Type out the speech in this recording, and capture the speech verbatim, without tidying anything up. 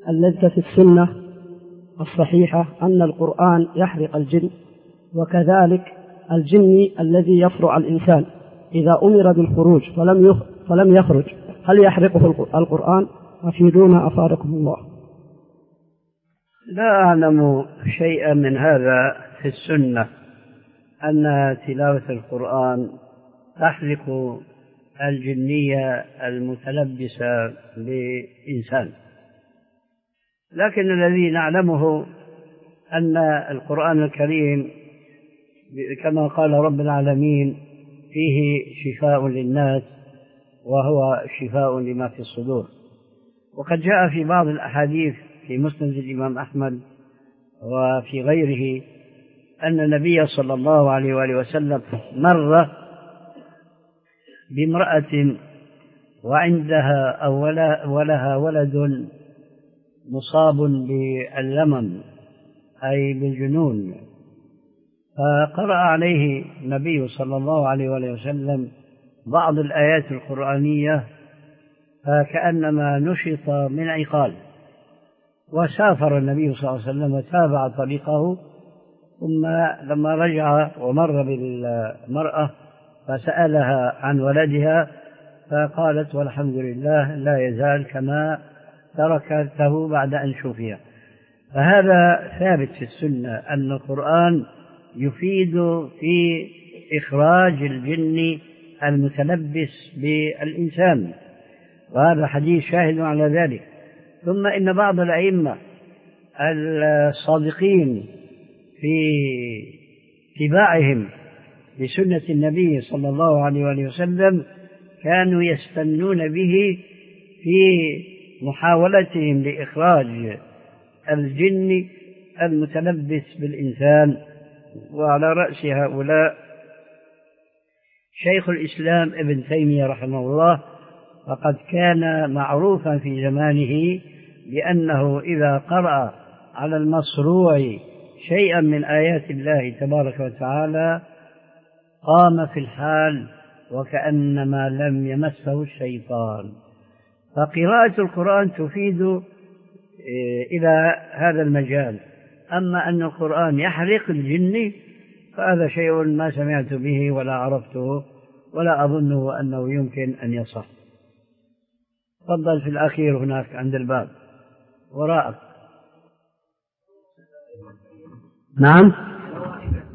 الذي في السنة الصحيحة أن القرآن يحرق الجن، وكذلك الجن الذي يفرع الإنسان إذا أمر بالخروج فلم فلم يخرج هل يحرقه القرآن؟ أفيدونا أفادكم الله. لا أعلم شيئا من هذا في السنة أن تلاوة القرآن تحرق الجنية المتلبسة بإنسان، لكن الذي نعلمه أن القرآن الكريم كما قال رب العالمين فيه شفاء للناس وهو شفاء لما في الصدور. وقد جاء في بعض الأحاديث في مسند الإمام أحمد وفي غيره أن النبي صلى الله عليه وآله وسلم مر بامرأة وعندها أو ولها ولد مصاب باللمم أي بالجنون، فقرأ عليه النبي صلى الله عليه وآله وسلم بعض الآيات القرآنية فكأنما نشط من عقال، وسافر النبي صلى الله عليه وسلم وتابع طريقه، ثم لما رجع ومر بالمرأة فسألها عن ولدها فقالت والحمد لله لا يزال كما تركته بعد أن شفي. فهذا ثابت في السنة أن القرآن يفيد في إخراج الجن المتلبس بالإنسان، وهذا حديث شاهد على ذلك. ثم إن بعض الأئمة الصادقين في اتباعهم لسنة النبي صلى الله عليه وآله وسلم كانوا يستنون به في محاولتهم لإخراج الجن المتلبس بالإنسان، وعلى رأس هؤلاء شيخ الإسلام ابن تيمية رحمه الله، فقد كان معروفا في زمانه بأنه إذا قرأ على المصروع شيئا من آيات الله تبارك وتعالى قام في الحال وكأنما لم يمسه الشيطان. فقراءة القرآن تفيد إلى هذا المجال. أما أن القرآن يحرق الجن فهذا شيء ما سمعت به ولا عرفته ولا أظنه أنه يمكن أن يصح. تفضل في الأخير هناك عند الباب وراءك. نعم.